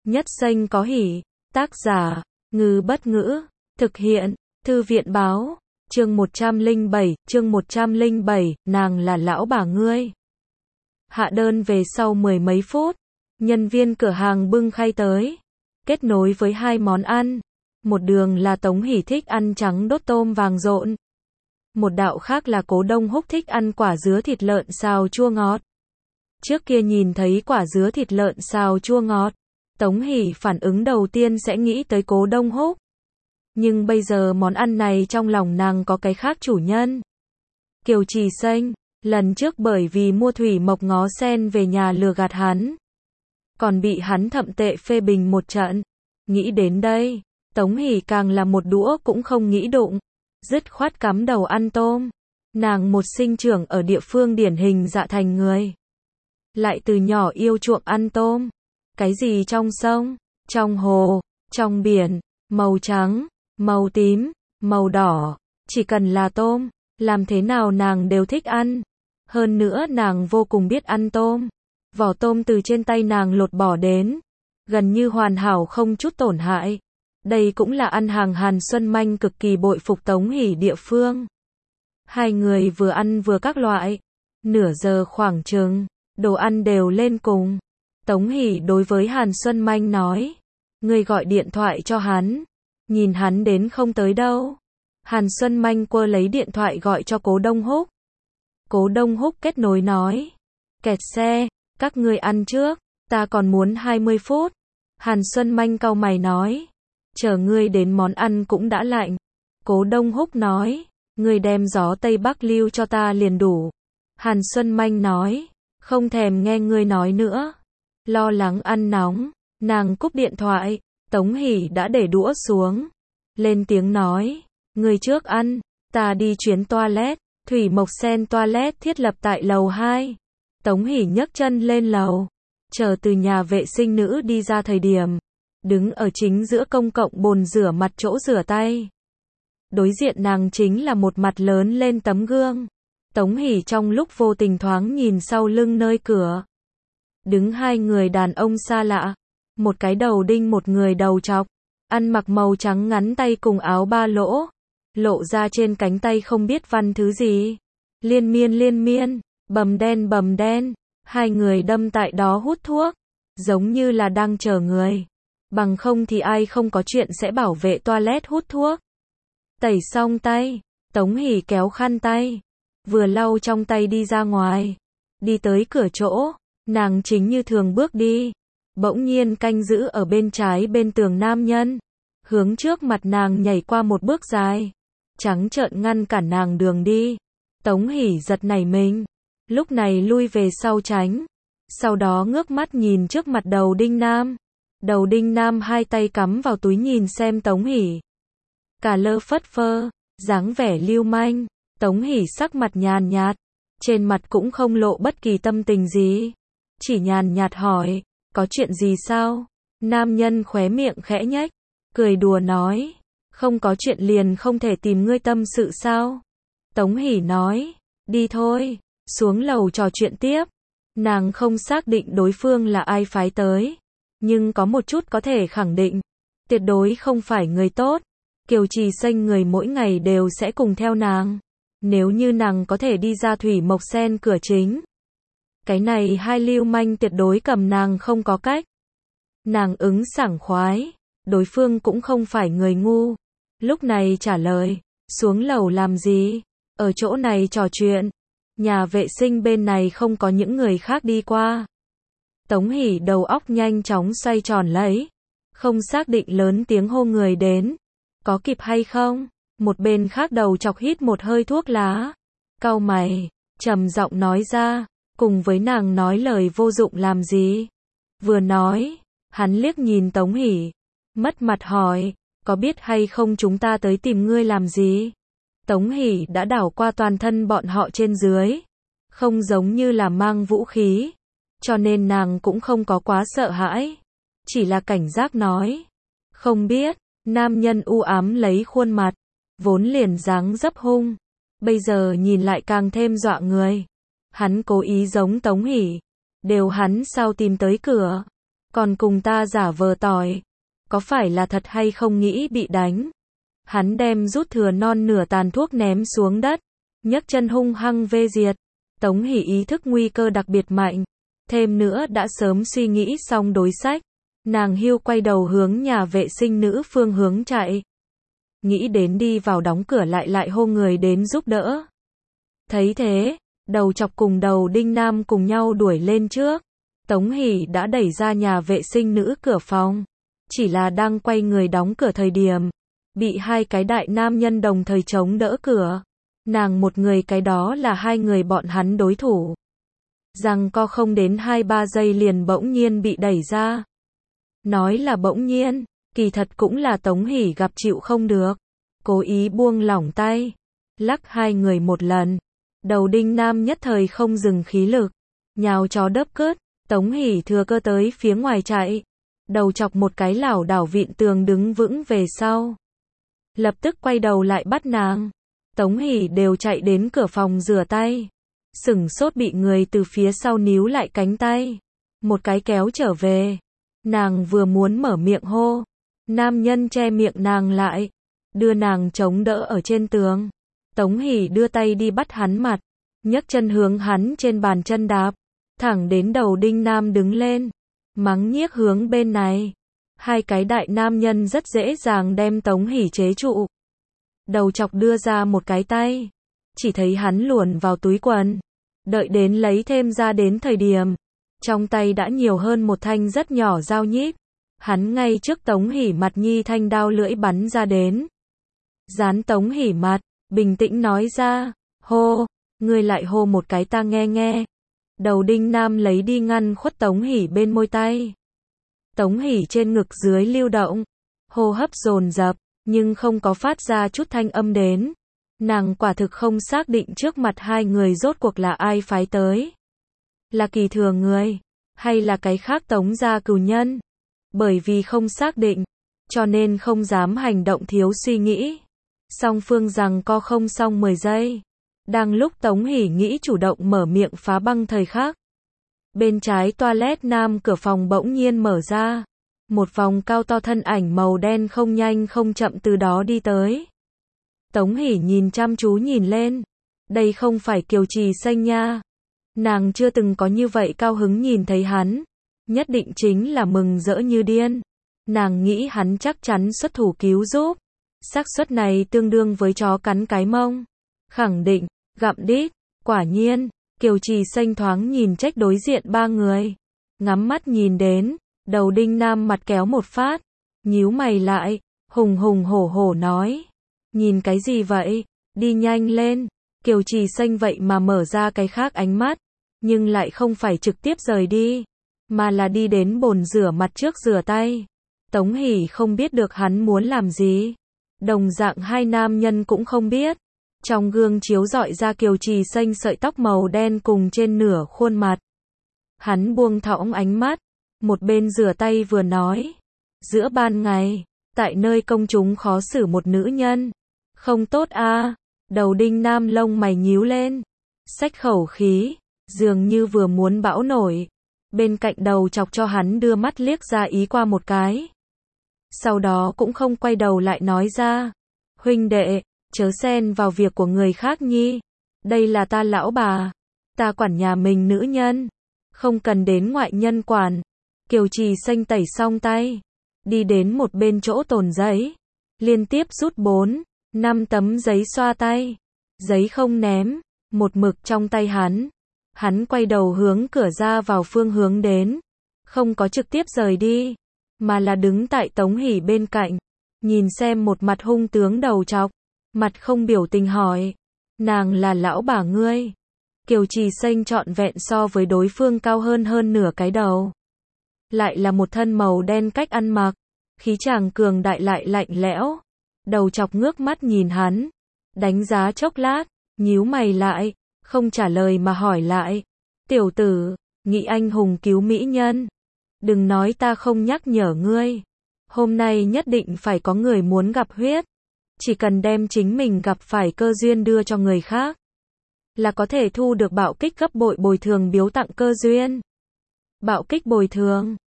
Nhất xanh có hỉ. Tác giả, Ngư Bất Ngữ. Thực hiện, Thư viện báo. Chương 107, nàng là lão bà ngươi. Hạ đơn về sau 10 mấy phút, nhân viên cửa hàng bưng khay tới, kết nối với 2 món ăn. Một đường là Tống Hỷ thích ăn trắng đốt tôm vàng rộn. Một đạo khác là Cố Đông Húc thích ăn quả dứa thịt lợn xào chua ngọt. Trước kia nhìn thấy quả dứa thịt lợn xào chua ngọt, Tống Hỷ phản ứng đầu tiên sẽ nghĩ tới Cố Đông Húc. Nhưng bây giờ món ăn này trong lòng nàng có cái khác chủ nhân. Kiều Trì Xanh, lần trước bởi vì mua thủy mộc ngó sen về nhà lừa gạt hắn, còn bị hắn thậm tệ phê bình một trận. Nghĩ đến đây, Tống Hỷ càng là một đũa cũng không nghĩ đụng, dứt khoát cắm đầu ăn tôm. Nàng một sinh trưởng ở địa phương điển hình dạ thành người, lại từ nhỏ yêu chuộng ăn tôm. Cái gì trong sông, trong hồ, trong biển, màu trắng, màu tím, màu đỏ, chỉ cần là tôm, làm thế nào nàng đều thích ăn. Hơn nữa nàng vô cùng biết ăn tôm. Vỏ tôm từ trên tay nàng lột bỏ đến, gần như hoàn hảo không chút tổn hại. Đây cũng là ăn hàng Hàn Xuân Manh cực kỳ bội phục Tống Hỷ địa phương. Hai người vừa ăn vừa các loại. Nửa giờ khoảng chừng, đồ ăn đều lên cùng. Tống Hỷ đối với Hàn Xuân Manh nói, ngươi gọi điện thoại cho hắn, nhìn hắn đến không tới đâu. Hàn Xuân Manh quơ lấy điện thoại gọi cho Cố Đông Húc. Cố Đông Húc kết nối nói, kẹt xe, các ngươi ăn trước, ta còn muốn 20 phút. Hàn Xuân Manh cau mày nói, chờ ngươi đến món ăn cũng đã lạnh. Cố Đông Húc nói, ngươi đem gió Tây Bắc lưu cho ta liền đủ. Hàn Xuân Manh nói, không thèm nghe ngươi nói nữa. Lo lắng ăn nóng, nàng cúp điện thoại. Tống Hỷ đã để đũa xuống, lên tiếng nói, ngươi trước ăn, ta đi chuyến toilet. Thủy Mộc Sen toilet thiết lập tại lầu 2. Tống Hỷ nhấc chân lên lầu, chờ từ nhà vệ sinh nữ đi ra thời điểm, đứng ở chính giữa công cộng bồn rửa mặt chỗ rửa tay. Đối diện nàng chính là một mặt lớn lên tấm gương. Tống Hỷ trong lúc vô tình thoáng nhìn sau lưng nơi cửa, đứng 2 người đàn ông xa lạ, một cái đầu đinh một người đầu trọc, ăn mặc màu trắng ngắn tay cùng áo ba lỗ, lộ ra trên cánh tay không biết văn thứ gì. Liên miên, bầm đen, 2 người đâm tại đó hút thuốc, giống như là đang chờ người. Bằng không thì ai không có chuyện sẽ bảo vệ toilet hút thuốc. Tẩy xong tay, Tống Hỷ kéo khăn tay, vừa lau trong tay đi ra ngoài. Đi tới cửa chỗ, nàng chính như thường bước đi. Bỗng nhiên canh giữ ở bên trái bên tường nam nhân, hướng trước mặt nàng nhảy qua một bước dài, trắng trợn ngăn cản nàng đường đi. Tống Hỷ giật nảy mình, lúc này lui về sau tránh, sau đó ngước mắt nhìn trước mặt đầu đinh nam. Đầu đinh nam 2 tay cắm vào túi nhìn xem Tống Hỷ, cả lơ phất phơ, dáng vẻ lưu manh. Tống Hỷ sắc mặt nhàn nhạt, trên mặt cũng không lộ bất kỳ tâm tình gì, chỉ nhàn nhạt hỏi, có chuyện gì sao? Nam nhân khóe miệng khẽ nhếch, cười đùa nói, không có chuyện liền không thể tìm ngươi tâm sự sao? Tống Hỷ nói, đi thôi, xuống lầu trò chuyện tiếp. Nàng không xác định đối phương là ai phái tới, nhưng có một chút có thể khẳng định, tuyệt đối không phải người tốt. Kiều Trì Xanh người mỗi ngày đều sẽ cùng theo nàng. Nếu như nàng có thể đi ra Thủy Mộc Sen cửa chính, cái này 2 lưu manh tuyệt đối cầm nàng không có cách. Nàng ứng sảng khoái, đối phương cũng không phải người ngu. Lúc này trả lời, xuống lầu làm gì? Ở chỗ này trò chuyện. Nhà vệ sinh bên này không có những người khác đi qua. Tống Hỷ đầu óc nhanh chóng xoay tròn lấy, không xác định lớn tiếng hô người đến. Có kịp hay không? Một bên khác đầu chọc hít một hơi thuốc lá, cau mày, trầm giọng nói ra, cùng với nàng nói lời vô dụng làm gì? Vừa nói, hắn liếc nhìn Tống Hỷ, mất mặt hỏi, có biết hay không chúng ta tới tìm ngươi làm gì? Tống Hỷ đã đảo qua toàn thân bọn họ trên dưới, không giống như là mang vũ khí, cho nên nàng cũng không có quá sợ hãi, chỉ là cảnh giác nói, không biết. Nam nhân u ám lấy khuôn mặt, vốn liền dáng dấp hung, bây giờ nhìn lại càng thêm dọa người. Hắn cố ý giống Tống Hỷ, đều hắn sao tìm tới cửa. còn cùng ta giả vờ tỏi. Có phải là thật hay không nghĩ bị đánh? Hắn đem rút thừa non nửa tàn thuốc ném xuống đất, nhấc chân hung hăng vê diệt. Tống Hỷ ý thức nguy cơ đặc biệt mạnh, thêm nữa đã sớm suy nghĩ xong đối sách. Nàng hiu quay đầu hướng nhà vệ sinh nữ phương hướng chạy. Nghĩ đến đi vào đóng cửa lại hô người đến giúp đỡ. Thấy thế, Đầu Chọc cùng Đầu Đinh Nam cùng nhau đuổi lên trước. Tống Hỷ đã đẩy ra nhà vệ sinh nữ cửa phòng. Chỉ là đang quay người đóng cửa thời điểm, bị hai cái đại nam nhân đồng thời chống đỡ cửa. Nàng một người cái đó là hai người bọn hắn đối thủ. Rằng co không đến 2-3 giây liền bỗng nhiên bị đẩy ra. Nói là bỗng nhiên, kỳ thật cũng là Tống Hỷ gặp chịu không được. Cố ý buông lỏng tay, lắc hai người một lần. Đầu Đinh Nam nhất thời không dừng khí lực, nhào chó đớp cướt. Tống Hỷ thừa cơ tới phía ngoài chạy. Đầu Chọc một cái lảo đảo vịn tường đứng vững về sau. Lập tức quay đầu lại bắt nàng. Tống Hỷ đều chạy đến cửa phòng rửa tay. Sửng sốt bị người từ phía sau níu lại cánh tay. Một cái kéo trở về. Nàng vừa muốn mở miệng hô. Nam nhân che miệng nàng lại. Đưa nàng chống đỡ ở trên tường. Tống Hỷ đưa tay đi bắt hắn mặt. Nhấc chân hướng hắn trên bàn chân đạp. Thẳng đến Đầu Đinh Nam đứng lên. Mắng nhiếc hướng bên này. Hai cái đại nam nhân rất dễ dàng đem Tống Hỷ chế trụ. Đầu Chọc đưa ra một cái tay. Chỉ thấy hắn luồn vào túi quần. Đợi đến lấy thêm ra đến thời điểm. Trong tay đã nhiều hơn một thanh rất nhỏ dao nhíp. Hắn ngay trước Tống Hỷ mặt nhi thanh đao lưỡi bắn ra đến. Dán Tống Hỷ mặt, bình tĩnh nói ra. Hô, ngươi lại hô một cái ta nghe nghe. Đầu Đinh Nam lấy đi ngăn khuất Tống Hỷ bên môi tay. Tống Hỷ trên ngực dưới lưu động. Hô hấp dồn dập, nhưng không có phát ra chút thanh âm đến. Nàng quả thực không xác định trước mặt hai người rốt cuộc là ai phái tới. Là Kỳ Thừa người, hay là cái khác Tống gia cừu nhân. Bởi vì không xác định, cho nên không dám hành động thiếu suy nghĩ. Song phương rằng co không xong 10 giây. Đang lúc Tống Hỷ nghĩ chủ động mở miệng phá băng thời khắc. Bên trái toilet nam cửa phòng bỗng nhiên mở ra. Một vòng cao to thân ảnh màu đen không nhanh không chậm từ đó đi tới. Tống Hỷ nhìn chăm chú nhìn lên. Đây không phải Kiều Trì Xanh nha. Nàng chưa từng có như vậy cao hứng nhìn thấy hắn. Nhất định chính là mừng rỡ như điên. Nàng nghĩ hắn chắc chắn xuất thủ cứu giúp. Xác suất này tương đương với chó cắn cái mông. Khẳng định, gặm đít. Quả nhiên, Kiều Trì Xanh thoáng nhìn trách đối diện ba người. Ngắm mắt nhìn đến, Đầu Đinh Nam mặt kéo một phát. Nhíu mày lại, hùng hùng hổ hổ nói. Nhìn cái gì vậy? Đi nhanh lên. Kiều Trì Xanh vậy mà mở ra cái khác ánh mắt. Nhưng lại không phải trực tiếp rời đi. Mà là đi đến bồn rửa mặt trước rửa tay. Tống Hỷ không biết được hắn muốn làm gì. Đồng dạng hai nam nhân cũng không biết. Trong gương chiếu rọi ra Kiều Trì Xanh sợi tóc màu đen cùng trên nửa khuôn mặt. Hắn buông thõng ánh mắt. Một bên rửa tay vừa nói. Giữa ban ngày, tại nơi công chúng khó xử một nữ nhân. Không tốt a. Đầu Đinh Nam lông mày nhíu lên. Xách khẩu khí. Dường như vừa muốn bão nổi. Bên cạnh Đầu Chọc cho hắn đưa mắt liếc ra ý qua một cái. Sau đó cũng không quay đầu lại nói ra. Huynh đệ, chớ xen vào việc của người khác nhi. Đây là ta lão bà. Ta quản nhà mình nữ nhân. Không cần đến ngoại nhân quản. Kiều Trì Xanh tẩy xong tay. Đi đến một bên chỗ tồn giấy. Liên tiếp rút 4-5 tấm giấy xoa tay. Giấy không ném. Một mực trong tay hắn. Hắn quay đầu hướng cửa ra vào phương hướng đến. Không có trực tiếp rời đi. Mà là đứng tại Tống Hỷ bên cạnh. Nhìn xem một mặt hung tướng Đầu Chọc. Mặt không biểu tình hỏi. Nàng là lão bà ngươi. Kiều Trì Xanh trọn vẹn so với đối phương cao hơn nửa cái đầu. Lại là một thân màu đen cách ăn mặc. Khí chàng cường đại lại lạnh lẽo. Đầu Chọc ngước mắt nhìn hắn. Đánh giá chốc lát. Nhíu mày lại. Không trả lời mà hỏi lại. Tiểu tử, nghĩ anh hùng cứu mỹ nhân. Đừng nói ta không nhắc nhở ngươi. Hôm nay nhất định phải có người muốn gặp huyết. Chỉ cần đem chính mình gặp phải cơ duyên đưa cho người khác. Là có thể thu được bạo kích gấp bội bồi thường biếu tặng cơ duyên. Bạo kích bồi thường.